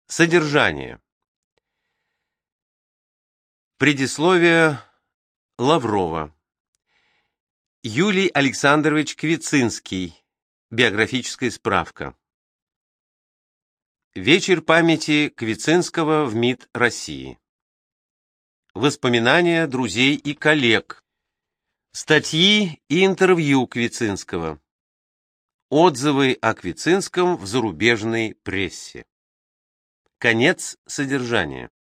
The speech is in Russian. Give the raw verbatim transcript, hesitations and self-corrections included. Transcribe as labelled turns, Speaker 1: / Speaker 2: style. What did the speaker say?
Speaker 1: Содержание. Предисловие Лаврова. Юлий Александрович Квицинский. Биографическая справка. Вечер памяти Квицинского в МИД России. Воспоминания друзей и коллег. Статьи и интервью Квицинского. Отзывы о Квицинском в зарубежной прессе. Конец содержания.